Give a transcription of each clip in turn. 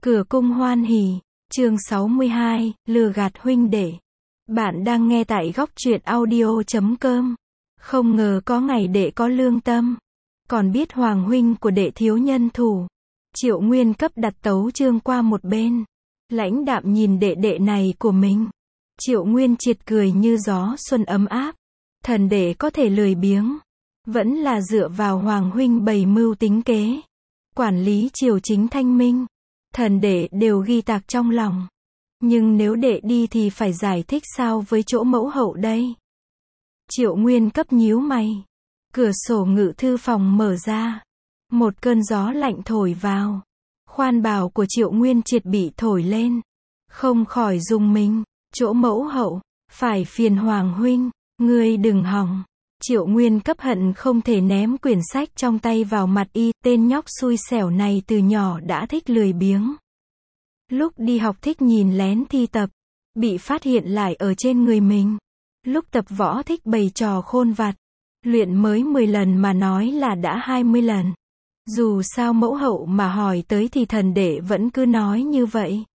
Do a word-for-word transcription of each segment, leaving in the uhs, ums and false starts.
Cửa cung hoan hỉ, chương sáu mươi hai, lừa gạt huynh đệ. Bạn đang nghe tại góc truyện audio chấm com. Không ngờ có ngày đệ có lương tâm. Còn biết hoàng huynh của đệ thiếu nhân thủ. Triệu Nguyên cấp đặt tấu chương qua một bên. Lãnh đạm nhìn đệ đệ này của mình. Triệu Nguyên triệt cười như gió xuân ấm áp. Thần đệ có thể lười biếng. Vẫn là dựa vào hoàng huynh bày mưu tính kế. Quản lý triều chính thanh minh. Thần đệ đều ghi tạc trong lòng. Nhưng nếu đệ đi thì phải giải thích sao với chỗ mẫu hậu đây? Triệu Nguyên cấp nhíu mày. Cửa sổ ngự thư phòng mở ra. Một cơn gió lạnh thổi vào. Khoan bào của Triệu Nguyên triệt bị thổi lên. Không khỏi rùng mình. Chỗ mẫu hậu, phải phiền hoàng huynh, ngươi đừng hòng. Triệu Nguyên cấp hận không thể ném quyển sách trong tay vào mặt y, tên nhóc xui xẻo này từ nhỏ đã thích lười biếng. Lúc đi học thích nhìn lén thi tập, bị phát hiện lại ở trên người mình. Lúc tập võ thích bày trò khôn vặt, luyện mới mười lần mà nói là đã hai mươi lần. Dù sao mẫu hậu mà hỏi tới thì thần đệ vẫn cứ nói như vậy.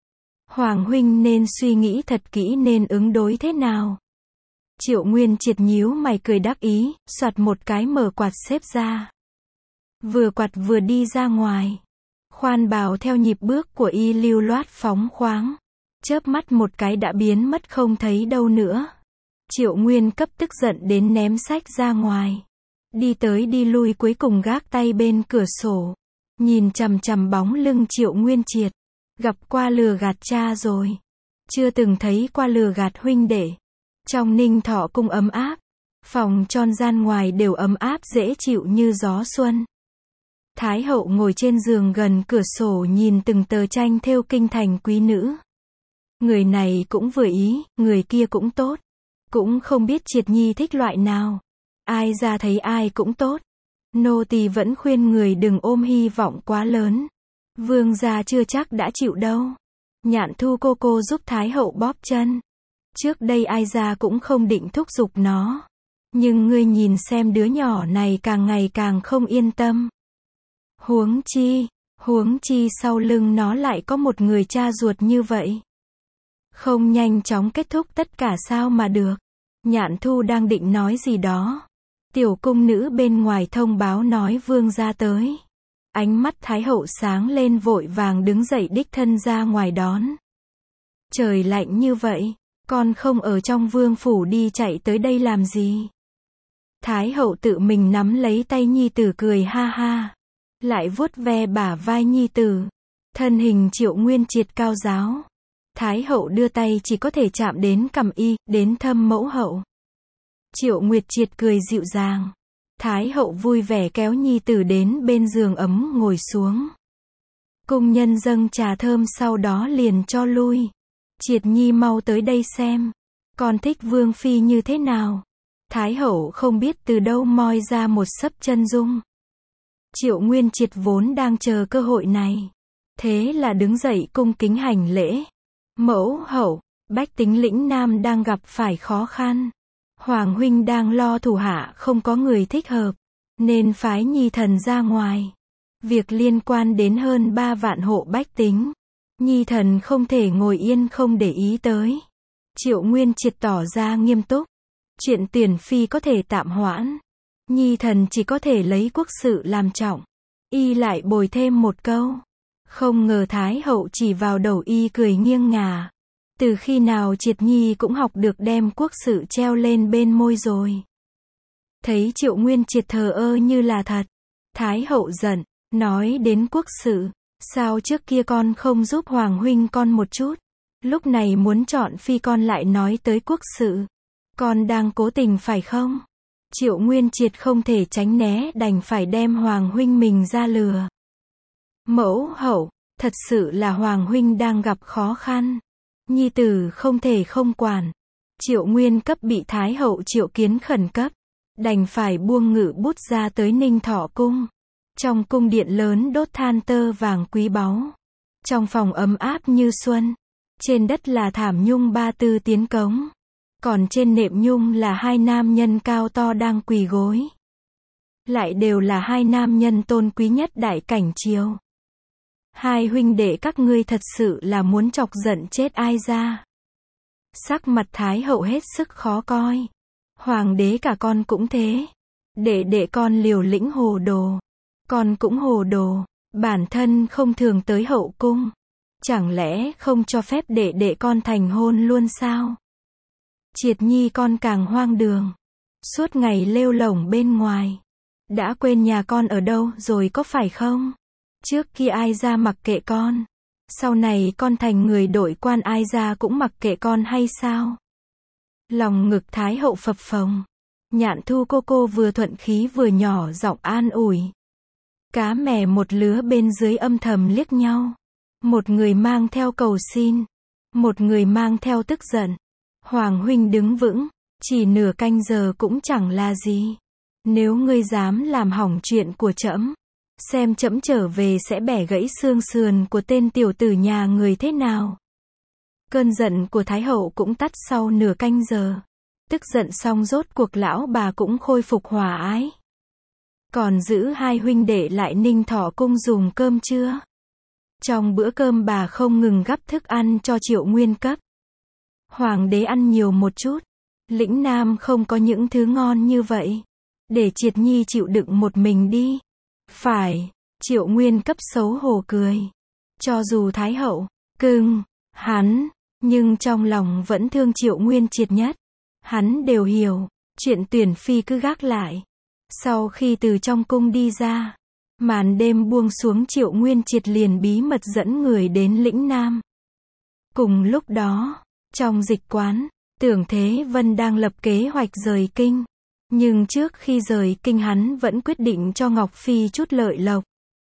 Hoàng huynh nên suy nghĩ thật kỹ nên ứng đối thế nào. Triệu Nguyên triệt nhíu mày cười đắc ý, soạt một cái mở quạt xếp ra. Vừa quạt vừa đi ra ngoài. Khoan bào theo nhịp bước của y lưu loát phóng khoáng. Chớp mắt một cái đã biến mất không thấy đâu nữa. Triệu Nguyên cấp tức giận đến ném sách ra ngoài. Đi tới đi lui cuối cùng gác tay bên cửa sổ. Nhìn chằm chằm bóng lưng Triệu Nguyên triệt. Gặp qua lừa gạt cha rồi. Chưa từng thấy qua lừa gạt huynh đệ. Trong Ninh Thọ cung ấm áp. Phòng tròn gian ngoài đều ấm áp dễ chịu như gió xuân. Thái hậu ngồi trên giường gần cửa sổ nhìn từng tờ tranh thêu kinh thành quý nữ. Người này cũng vừa ý, người kia cũng tốt. Cũng không biết Triệt Nhi thích loại nào. Ai ra thấy ai cũng tốt. Nô tỳ vẫn khuyên người đừng ôm hy vọng quá lớn. Vương gia chưa chắc đã chịu đâu. Nhạn Thu cô cô giúp Thái hậu bóp chân. Trước đây ai ra cũng không định thúc giục nó. Nhưng ngươi nhìn xem đứa nhỏ này càng ngày càng không yên tâm. Huống chi, huống chi sau lưng nó lại có một người cha ruột như vậy. Không nhanh chóng kết thúc tất cả sao mà được. Nhạn Thu đang định nói gì đó. Tiểu cung nữ bên ngoài thông báo nói vương gia tới. Ánh mắt Thái hậu sáng lên vội vàng đứng dậy đích thân ra ngoài đón. Trời lạnh như vậy, con không ở trong vương phủ đi chạy tới đây làm gì? Thái hậu tự mình nắm lấy tay nhi tử cười ha ha. Lại vuốt ve bả vai nhi tử. Thân hình Triệu Nguyên triệt cao giáo. Thái hậu đưa tay chỉ có thể chạm đến cằm y, đến thâm mẫu hậu. Triệu Nguyệt triệt cười dịu dàng. Thái hậu vui vẻ kéo nhi tử đến bên giường ấm ngồi xuống. Cung nhân dâng trà thơm sau đó liền cho lui. Triệt Nhi mau tới đây xem. Con thích vương phi như thế nào? Thái hậu không biết từ đâu moi ra một sấp chân dung. Triệu Nguyên triệt vốn đang chờ cơ hội này. Thế là đứng dậy cung kính hành lễ. Mẫu hậu, bách tính lĩnh Nam đang gặp phải khó khăn. Hoàng huynh đang lo thủ hạ không có người thích hợp. Nên phái nhi thần ra ngoài. Việc liên quan đến hơn ba vạn hộ bách tính. Nhi thần không thể ngồi yên không để ý tới. Triệu Nguyên triệt tỏ ra nghiêm túc. Chuyện tuyển phi có thể tạm hoãn. Nhi thần chỉ có thể lấy quốc sự làm trọng. Y lại bồi thêm một câu. Không ngờ Thái hậu chỉ vào đầu y cười nghiêng ngả. Từ khi nào Triệt Nhi cũng học được đem quốc sự treo lên bên môi rồi. Thấy Triệu Nguyên triệt thờ ơ như là thật. Thái hậu giận, nói đến quốc sự. Sao trước kia con không giúp Hoàng huynh con một chút? Lúc này muốn chọn phi con lại nói tới quốc sự. Con đang cố tình phải không? Triệu Nguyên triệt không thể tránh né đành phải đem Hoàng huynh mình ra lừa. Mẫu hậu, thật sự là Hoàng huynh đang gặp khó khăn. Nhi tử không thể không quản. Triệu Nguyên cấp bị Thái hậu triệu kiến khẩn cấp. Đành phải buông ngự bút ra tới Ninh Thọ cung. Trong cung điện lớn đốt than tơ vàng quý báu. Trong phòng ấm áp như xuân. Trên đất là thảm nhung ba tư tiến cống. Còn trên nệm nhung là hai nam nhân cao to đang quỳ gối. Lại đều là hai nam nhân tôn quý nhất đại cảnh triều. Hai huynh đệ các ngươi thật sự là muốn chọc giận chết ai ra. Sắc mặt Thái hậu hết sức khó coi. Hoàng đế cả con cũng thế. Đệ đệ con liều lĩnh hồ đồ. Con cũng hồ đồ. Bản thân không thường tới hậu cung. Chẳng lẽ không cho phép đệ đệ con thành hôn luôn sao? Triệt Nhi con càng hoang đường. Suốt ngày lêu lổng bên ngoài. Đã quên nhà con ở đâu rồi có phải không? Trước kia ai ra mặc kệ con. Sau này con thành người đội quan ai ra cũng mặc kệ con hay sao? Lòng ngực Thái hậu phập phồng. Nhạn Thu cô cô vừa thuận khí vừa nhỏ giọng an ủi. Cá mè một lứa bên dưới âm thầm liếc nhau. Một người mang theo cầu xin. Một người mang theo tức giận. Hoàng huynh đứng vững. Chỉ nửa canh giờ cũng chẳng là gì. Nếu ngươi dám làm hỏng chuyện của trẫm, xem trẫm trở về sẽ bẻ gãy xương sườn của tên tiểu tử nhà người thế nào. Cơn giận của Thái hậu cũng tắt sau nửa canh giờ. Tức giận xong rốt cuộc lão bà cũng khôi phục hòa ái. Còn giữ hai huynh đệ lại Ninh Thọ cung dùng cơm trưa. Trong bữa cơm bà không ngừng gắp thức ăn cho Triệu Nguyên cấp. Hoàng đế ăn nhiều một chút. Lĩnh Nam không có những thứ ngon như vậy. Để Triệt Nhi chịu đựng một mình đi. Phải, Triệu Nguyên cấp xấu hổ cười. Cho dù Thái hậu, cưng, hắn, nhưng trong lòng vẫn thương Triệu Nguyên Triệt nhất. Hắn đều hiểu, chuyện tuyển phi cứ gác lại. Sau khi từ trong cung đi ra, màn đêm buông xuống Triệu Nguyên Triệt liền bí mật dẫn người đến lĩnh Nam. Cùng lúc đó, trong dịch quán, Tưởng Thế Vân đang lập kế hoạch rời kinh. Nhưng trước khi rời kinh hắn vẫn quyết định cho Ngọc Phi chút lợi lộc.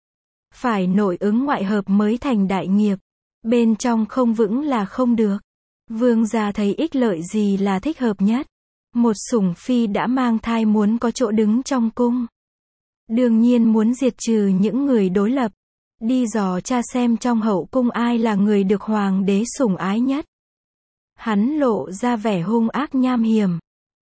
Phải nội ứng ngoại hợp mới thành đại nghiệp. Bên trong không vững là không được. Vương gia thấy ích lợi gì là thích hợp nhất. Một sủng phi đã mang thai muốn có chỗ đứng trong cung. Đương nhiên muốn diệt trừ những người đối lập. Đi dò tra xem trong hậu cung ai là người được hoàng đế sủng ái nhất. Hắn lộ ra vẻ hung ác nham hiểm.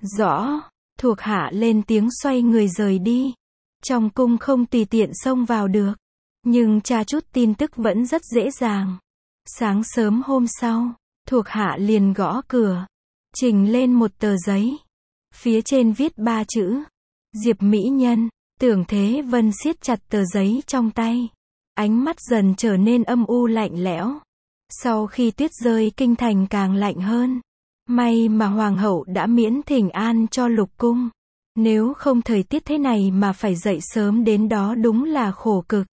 Rõ. Thuộc hạ lên tiếng xoay người rời đi. Trong cung không tùy tiện xông vào được. Nhưng tra chút tin tức vẫn rất dễ dàng. Sáng sớm hôm sau, thuộc hạ liền gõ cửa. Trình lên một tờ giấy. Phía trên viết ba chữ. Diệp Mỹ Nhân. Tưởng Thế Vân siết chặt tờ giấy trong tay. Ánh mắt dần trở nên âm u lạnh lẽo. Sau khi tuyết rơi kinh thành càng lạnh hơn. May mà hoàng hậu đã miễn thỉnh an cho lục cung. Nếu không thời tiết thế này mà phải dậy sớm đến đó đúng là khổ cực.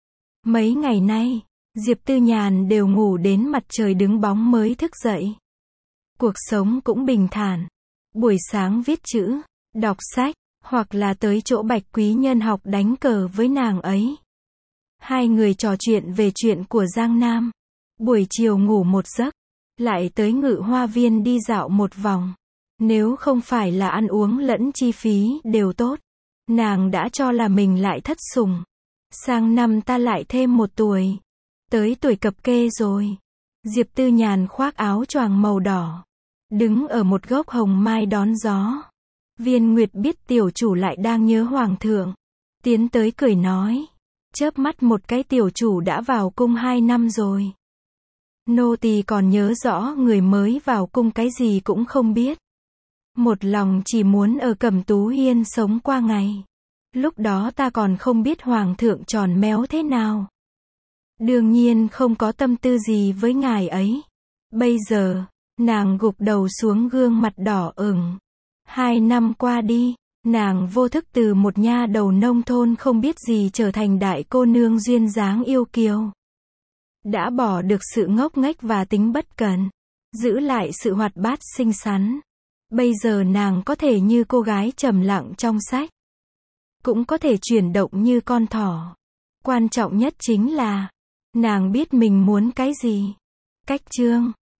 Mấy ngày nay, Diệp Tư Nhàn đều ngủ đến mặt trời đứng bóng mới thức dậy. Cuộc sống cũng bình thản. Buổi sáng viết chữ, đọc sách, hoặc là tới chỗ Bạch Quý Nhân học đánh cờ với nàng ấy. Hai người trò chuyện về chuyện của Giang Nam. Buổi chiều ngủ một giấc. Lại tới Ngự Hoa Viên đi dạo một vòng. Nếu không phải là ăn uống lẫn chi phí đều tốt, nàng đã cho là mình lại thất sủng. Sang năm ta lại thêm một tuổi. Tới tuổi cập kê rồi. Diệp Tư Nhàn khoác áo choàng màu đỏ. Đứng ở một gốc hồng mai đón gió. Viên Nguyệt biết tiểu chủ lại đang nhớ hoàng thượng. Tiến tới cười nói. Chớp mắt một cái tiểu chủ đã vào cung hai năm rồi. Nô tỳ còn nhớ rõ người mới vào cung cái gì cũng không biết. Một lòng chỉ muốn ở Cẩm Tú Hiên sống qua ngày. Lúc đó ta còn không biết hoàng thượng tròn méo thế nào. Đương nhiên không có tâm tư gì với ngài ấy. Bây giờ, nàng gục đầu xuống gương mặt đỏ ửng. Hai năm qua đi, nàng vô thức từ một nha đầu nông thôn không biết gì trở thành đại cô nương duyên dáng yêu kiều. Đã bỏ được sự ngốc nghếch và tính bất cẩn, giữ lại sự hoạt bát xinh xắn. Bây giờ nàng có thể như cô gái trầm lặng trong sách, cũng có thể chuyển động như con thỏ. Quan trọng nhất chính là, nàng biết mình muốn cái gì. Cách chương